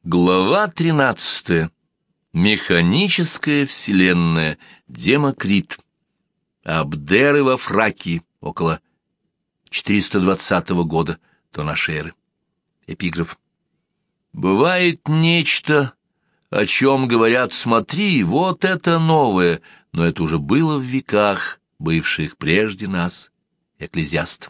Глава 13. Механическая вселенная. Демокрит. Абдеры во Фракии. Около 420 года до нашей эры. Эпиграф. Бывает нечто, о чем говорят: смотри, вот это новое, но это уже было в веках, бывших прежде нас. Экклезиаст.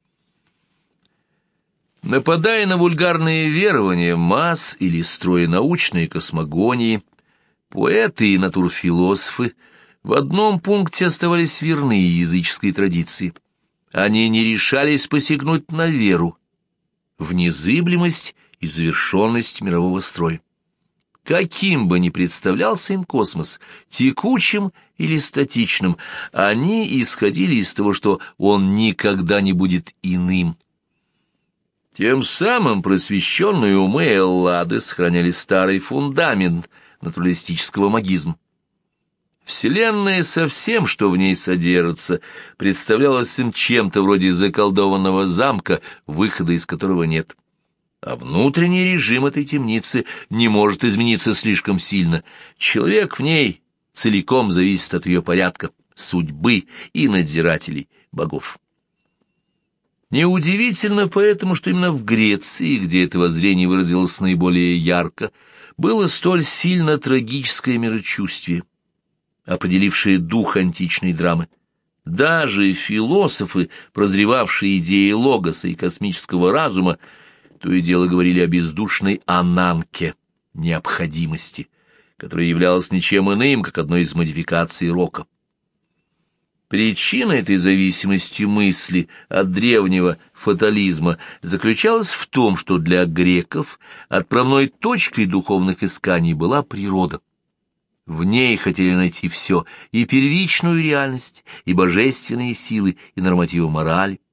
Нападая на вульгарные верования масс или строя научные космогонии, поэты и натурфилософы в одном пункте оставались верны языческой традиции. Они не решались посягнуть на веру, в незыблемость и завершенность мирового строя. Каким бы ни представлялся им космос, текучим или статичным, они исходили из того, что он никогда не будет иным. Тем самым просвещенные умы Эллады сохраняли старый фундамент натуралистического магизма. Вселенная со всем, что в ней содержится, представлялась им чем-то вроде заколдованного замка, выхода из которого нет. А внутренний режим этой темницы не может измениться слишком сильно. Человек в ней целиком зависит от ее порядка, судьбы и надзирателей богов. Неудивительно поэтому, что именно в Греции, где это воззрение выразилось наиболее ярко, было столь сильно трагическое мирочувствие, определившее дух античной драмы. Даже философы, прозревавшие идеи логоса и космического разума, то и дело говорили о бездушной ананке, необходимости, которая являлась ничем иным, как одной из модификаций рока. Причина этой зависимости мысли от древнего фатализма заключалась в том, что для греков отправной точкой духовных исканий была природа. В ней хотели найти все, и первичную реальность, и божественные силы, и нормативы морали.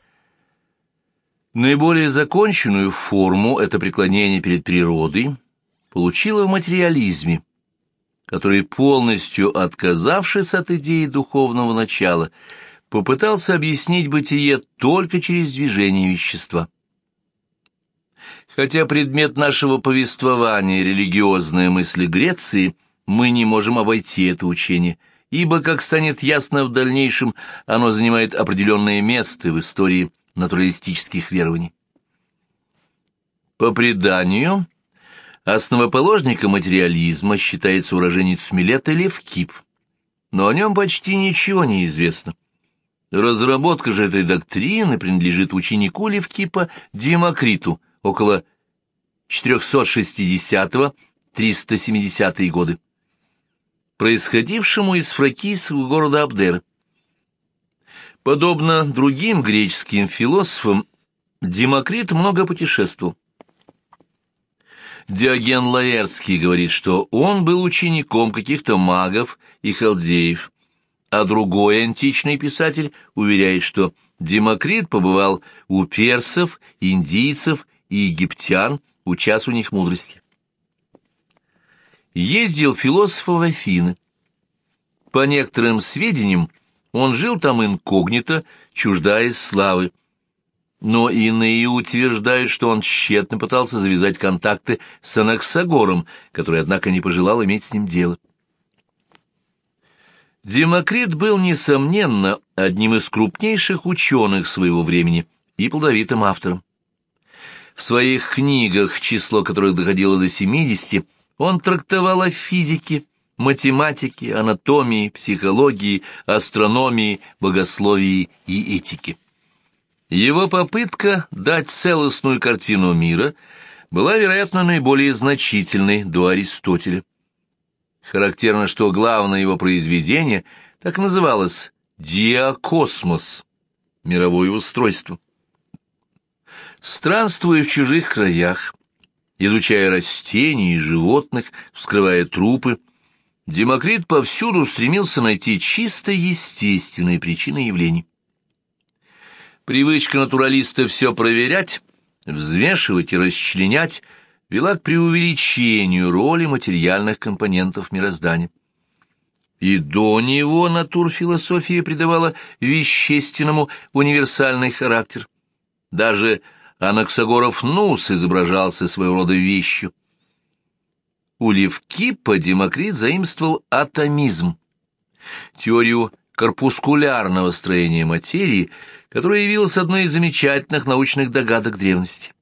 Наиболее законченную форму это преклонение перед природой получило в материализме, который, полностью отказавшись от идеи духовного начала, попытался объяснить бытие только через движение вещества. Хотя предмет нашего повествования — религиозная мысль Греции, мы не можем обойти это учение, ибо, как станет ясно в дальнейшем, оно занимает определенное место в истории натуралистических верований. По преданию, основоположником материализма считается уроженец Милета Левкип, но о нем почти ничего не известно. Разработка же этой доктрины принадлежит ученику Левкипа Демокриту около 460-370 годы, происходившему из фракийского города Абдеры. Подобно другим греческим философам, Демокрит много путешествовал. Диоген Лаэртский говорит, что он был учеником каких-то магов и халдеев, а другой античный писатель уверяет, что Демокрит побывал у персов, индийцев и египтян, учась у них мудрости. Ездил философ в Афины. По некоторым сведениям, он жил там инкогнито, чуждаясь славы, но иные утверждают, что он тщетно пытался завязать контакты с Анаксагором, который, однако, не пожелал иметь с ним дело. Демокрит был, несомненно, одним из крупнейших ученых своего времени и плодовитым автором. В своих книгах, число которых доходило до 70, он трактовал о физике, математике, анатомии, психологии, астрономии, богословии и этике. Его попытка дать целостную картину мира была, вероятно, наиболее значительной до Аристотеля. Характерно, что главное его произведение так называлось «Диакосмос» — мировое устройство. Странствуя в чужих краях, изучая растения и животных, вскрывая трупы, Демокрит повсюду стремился найти чисто естественные причины явлений. Привычка натуралиста все проверять, взвешивать и расчленять вела к преувеличению роли материальных компонентов мироздания. И до него натурфилософия придавала вещественному универсальный характер. Даже Анаксагоров Нус изображался своего рода вещью. У Левкиппа Демокрит заимствовал атомизм, теорию корпускулярного строения материи, которая явилась одной из замечательных научных догадок древности.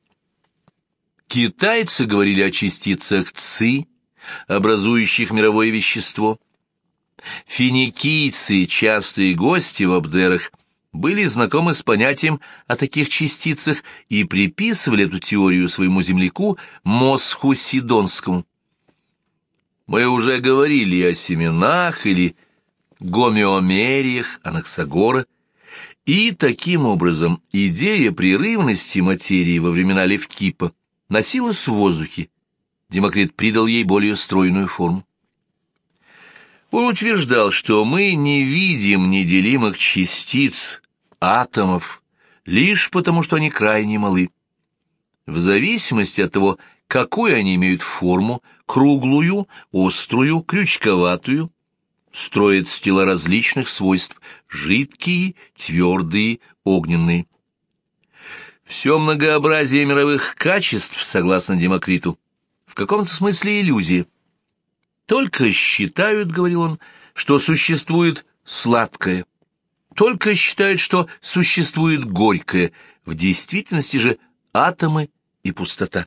Китайцы говорили о частицах ци, образующих мировое вещество. Финикийцы, частые гости в Абдерах, были знакомы с понятием о таких частицах и приписывали эту теорию своему земляку Мосху Сидонскому. Мы уже говорили о семенах или гомеомериях Анаксагора, и таким образом идея прерывности материи во времена Левкиппа носилась в воздухе. Демокрит придал ей более стройную форму. Он утверждал, что мы не видим неделимых частиц, атомов, лишь потому, что они крайне малы. В зависимости от того, какую они имеют форму, круглую, острую, крючковатую, строят тела различных свойств, жидкие, твердые, огненные. Все многообразие мировых качеств, согласно Демокриту, в каком-то смысле иллюзия. Только считают, говорил он, что существует сладкое, только считают, что существует горькое, в действительности же атомы и пустота.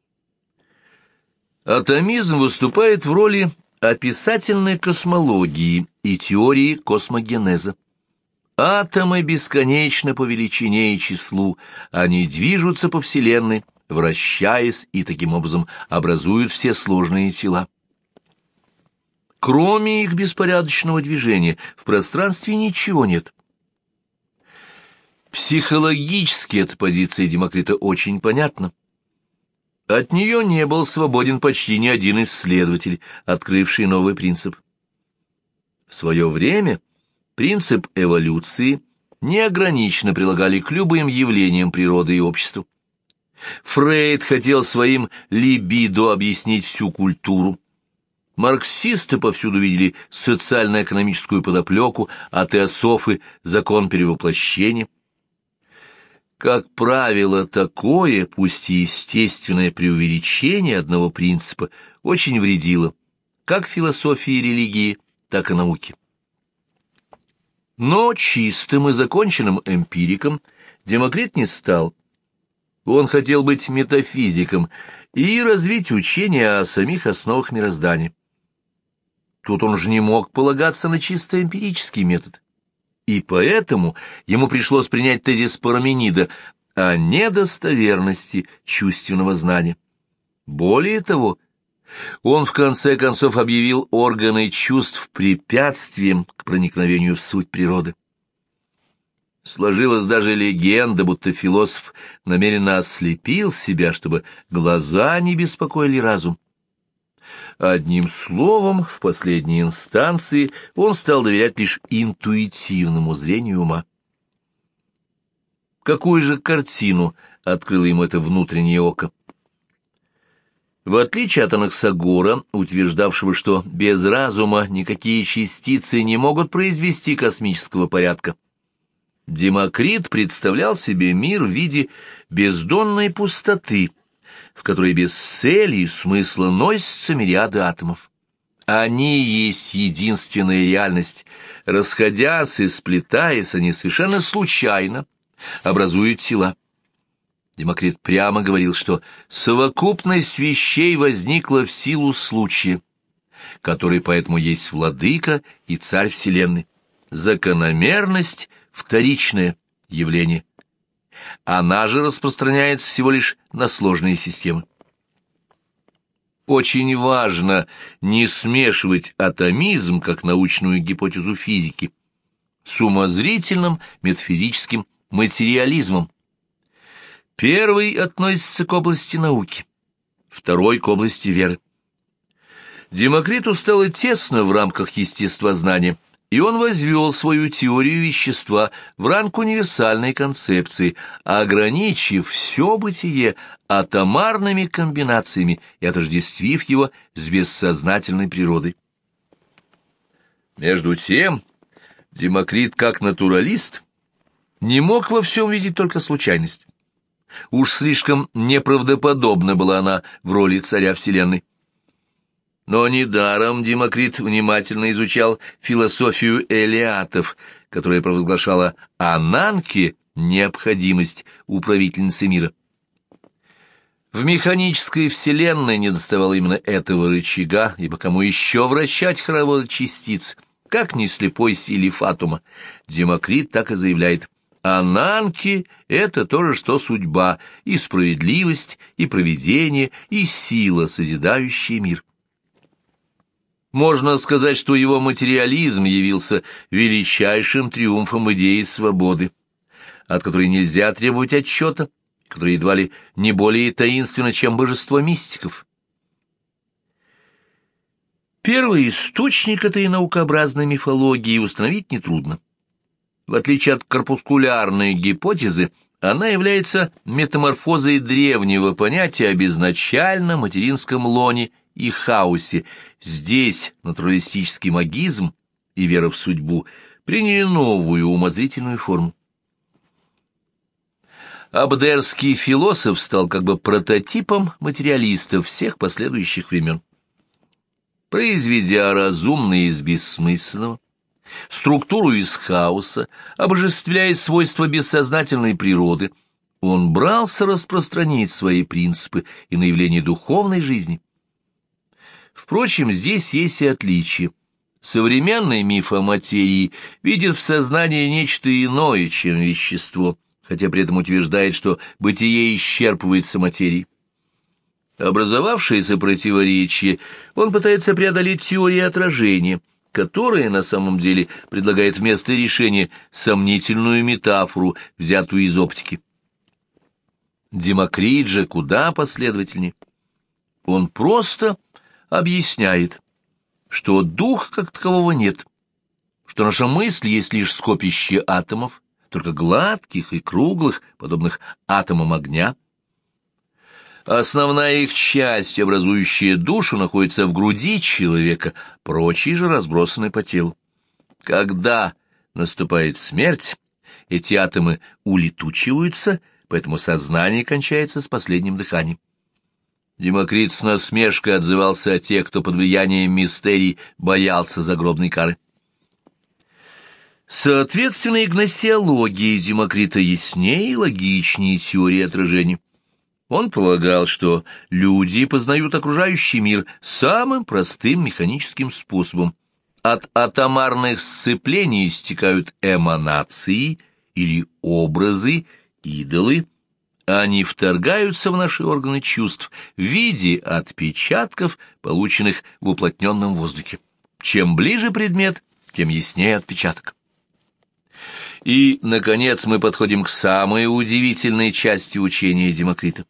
Атомизм выступает в роли описательной космологии и теории космогенеза. Атомы бесконечны по величине и числу, они движутся по Вселенной, вращаясь и таким образом образуют все сложные тела. Кроме их беспорядочного движения в пространстве ничего нет. Психологически эта позиция Демокрита очень понятна. От нее не был свободен почти ни один исследователь, открывший новый принцип. В свое время принцип эволюции неограниченно прилагали к любым явлениям природы и общества. Фрейд хотел своим либидо объяснить всю культуру. Марксисты повсюду видели социально-экономическую подоплеку, а теософы — закон перевоплощения. Как правило, такое, пусть и естественное преувеличение одного принципа очень вредило как философии и религии, так и науке. Но чистым и законченным эмпириком Демокрит не стал. Он хотел быть метафизиком и развить учение о самих основах мироздания. Тут он же не мог полагаться на чисто эмпирический метод. И поэтому ему пришлось принять тезис Парменида о недостоверности чувственного знания. Более того, он в конце концов объявил органы чувств препятствием к проникновению в суть природы. Сложилась даже легенда, будто философ намеренно ослепил себя, чтобы глаза не беспокоили разум. Одним словом, в последней инстанции он стал доверять лишь интуитивному зрению ума. Какую же картину открыло ему это внутреннее око? В отличие от Анаксагора, утверждавшего, что без разума никакие частицы не могут произвести космического порядка, Демокрит представлял себе мир в виде бездонной пустоты, в которой без цели и смысла носятся мириады атомов. Они есть единственная реальность. Расходясь и сплетаясь, они совершенно случайно образуют тела. Демокрит прямо говорил, что совокупность вещей возникла в силу случая, который поэтому есть владыка и царь Вселенной. Закономерность — вторичное явление. Она же распространяется всего лишь на сложные системы. Очень важно не смешивать атомизм как научную гипотезу физики с умозрительным метафизическим материализмом. Первый относится к области науки, второй — к области веры. Демокриту стало тесно в рамках естествознания, и он возвел свою теорию вещества в ранг универсальной концепции, ограничив все бытие атомарными комбинациями и отождествив его с бессознательной природой. Между тем, Демокрит, как натуралист, не мог во всем видеть только случайность. Уж слишком неправдоподобна была она в роли царя Вселенной. Но недаром Демокрит внимательно изучал философию элеатов, которая провозглашала Ананке необходимость управительницы мира. В механической вселенной недоставало именно этого рычага, ибо кому еще вращать хоровод частиц, как не слепой силе Фатума. Демокрит так и заявляет: Ананки — это то же, что судьба, и справедливость, и провидение, и сила, созидающая мир. Можно сказать, что его материализм явился величайшим триумфом идеи свободы, от которой нельзя требовать отчета, которая едва ли не более таинственна, чем божество мистиков. Первый источник этой наукообразной мифологии установить нетрудно. В отличие от корпускулярной гипотезы, она является метаморфозой древнего понятия о безначальном материнском лоне и хаосе. Здесь натуралистический магизм и вера в судьбу приняли новую умозрительную форму. Абдерский философ стал как бы прототипом материалистов всех последующих времен. Произведя разумное из бессмысленного, структуру из хаоса, обожествляя свойства бессознательной природы, он брался распространить свои принципы и на явления духовной жизни. Впрочем, здесь есть и отличие. Современный миф о материи видит в сознании нечто иное, чем вещество, хотя при этом утверждает, что бытие исчерпывается материей. Образовавшееся противоречие он пытается преодолеть теорией отражения, которая на самом деле предлагает вместо решения сомнительную метафору, взятую из оптики. Демокрит же куда последовательнее. Он просто объясняет, что духа как такового нет, что наша мысль есть лишь скопище атомов, только гладких и круглых, подобных атомам огня. Основная их часть, образующая душу, находится в груди человека, прочие же разбросаны по телу. Когда наступает смерть, эти атомы улетучиваются, поэтому сознание кончается с последним дыханием. Демокрит с насмешкой отзывался о тех, кто под влиянием мистерий боялся загробной кары. Соответственно, и гносеология Демокрита яснее и логичнее теории отражения. Он полагал, что люди познают окружающий мир самым простым механическим способом. От атомарных сцеплений истекают эманации или образы, идолы. Они вторгаются в наши органы чувств в виде отпечатков, полученных в уплотненном воздухе. Чем ближе предмет, тем яснее отпечаток. И, наконец, мы подходим к самой удивительной части учения Демокрита.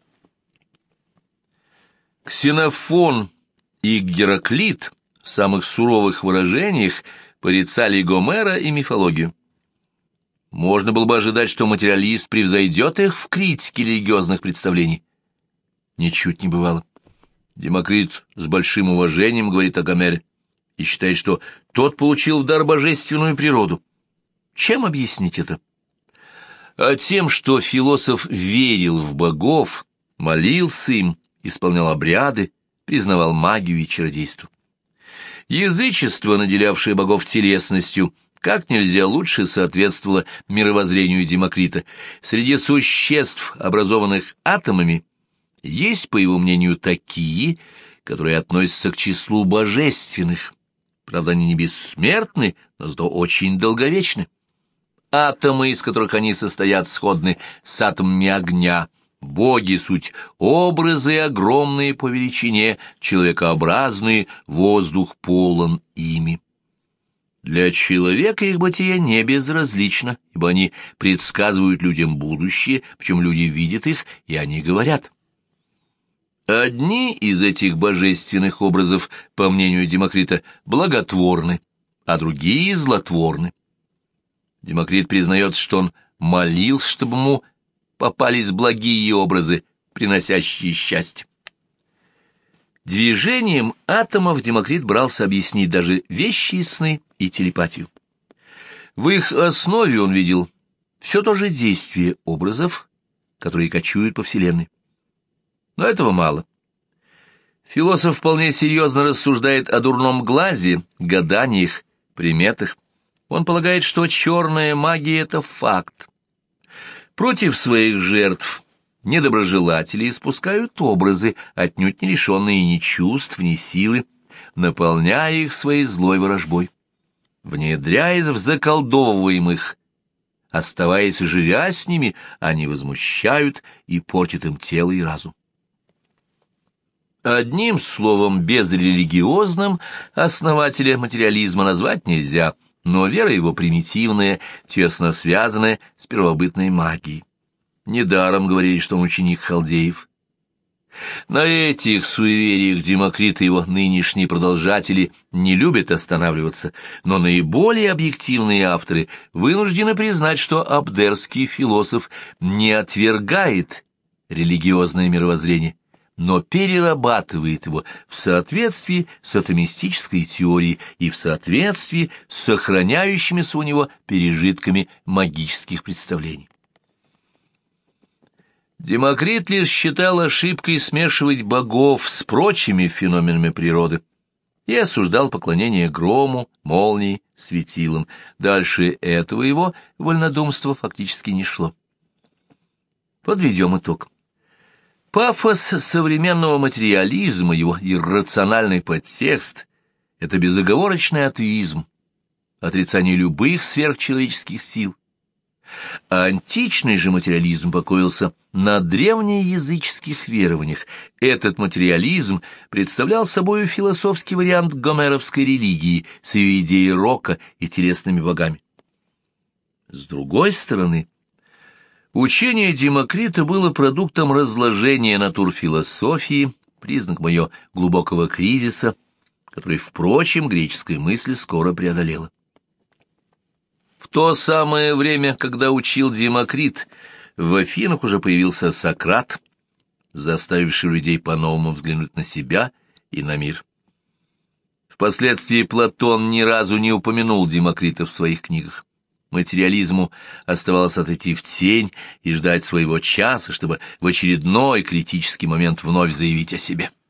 Ксенофон и Гераклит в самых суровых выражениях порицали Гомера и мифологию. Можно было бы ожидать, что материалист превзойдет их в критике религиозных представлений. Ничуть не бывало. Демокрит с большим уважением говорит о Гомере и считает, что тот получил в дар божественную природу. Чем объяснить это? А тем, что философ верил в богов, молился им, исполнял обряды, признавал магию и чародейство. Язычество, наделявшее богов телесностью, как нельзя лучше соответствовало мировоззрению Демокрита. Среди существ, образованных атомами, есть, по его мнению, такие, которые относятся к числу божественных. Правда, они не бессмертны, но зато очень долговечны. Атомы, из которых они состоят, сходны с атомами огня. Боги — суть образы огромные по величине, человекообразные, воздух полон ими. Для человека их бытие не безразлично, ибо они предсказывают людям будущее, причем люди видят их, и они говорят. Одни из этих божественных образов, по мнению Демокрита, благотворны, а другие — злотворны. Демокрит признает, что он молился, чтобы ему попались благие образы, приносящие счастье. Движением атомов Демокрит брался объяснить даже вещи и сны и телепатию. В их основе он видел все то же действие образов, которые кочуют по Вселенной. Но этого мало. Философ вполне серьезно рассуждает о дурном глазе, гаданиях, приметах. Он полагает, что черная магия — это факт. Против своих жертв недоброжелатели испускают образы, отнюдь не лишенные ни чувств, ни силы, наполняя их своей злой ворожбой. Внедряясь в заколдовываемых, оставаясь и живя с ними, они возмущают и портят им тело и разум. Одним словом, безрелигиозным основателя материализма назвать нельзя, но вера его примитивная, тесно связанная с первобытной магией. Недаром говорили, что он ученик халдеев. На этих суевериях Демокрит и его нынешние продолжатели не любят останавливаться, но наиболее объективные авторы вынуждены признать, что абдерский философ не отвергает религиозное мировоззрение, но перерабатывает его в соответствии с атомистической теорией и в соответствии с сохраняющимися у него пережитками магических представлений. Демокрит лишь считал ошибкой смешивать богов с прочими феноменами природы и осуждал поклонение грому, молнии, светилам. Дальше этого его вольнодумство фактически не шло. Подведем итог. Пафос современного материализма, его иррациональный подтекст — это безоговорочный атеизм, отрицание любых сверхчеловеческих сил. А античный же материализм покоился на древнеязыческих верованиях. Этот материализм представлял собой философский вариант гомеровской религии с ее идеей рока и телесными богами. С другой стороны, учение Демокрита было продуктом разложения натурфилософии, признаком ее глубокого кризиса, который, впрочем, греческая мысль скоро преодолела. В то самое время, когда учил Демокрит, в Афинах уже появился Сократ, заставивший людей по-новому взглянуть на себя и на мир. Впоследствии Платон ни разу не упомянул Демокрита в своих книгах. Материализму оставалось отойти в тень и ждать своего часа, чтобы в очередной критический момент вновь заявить о себе.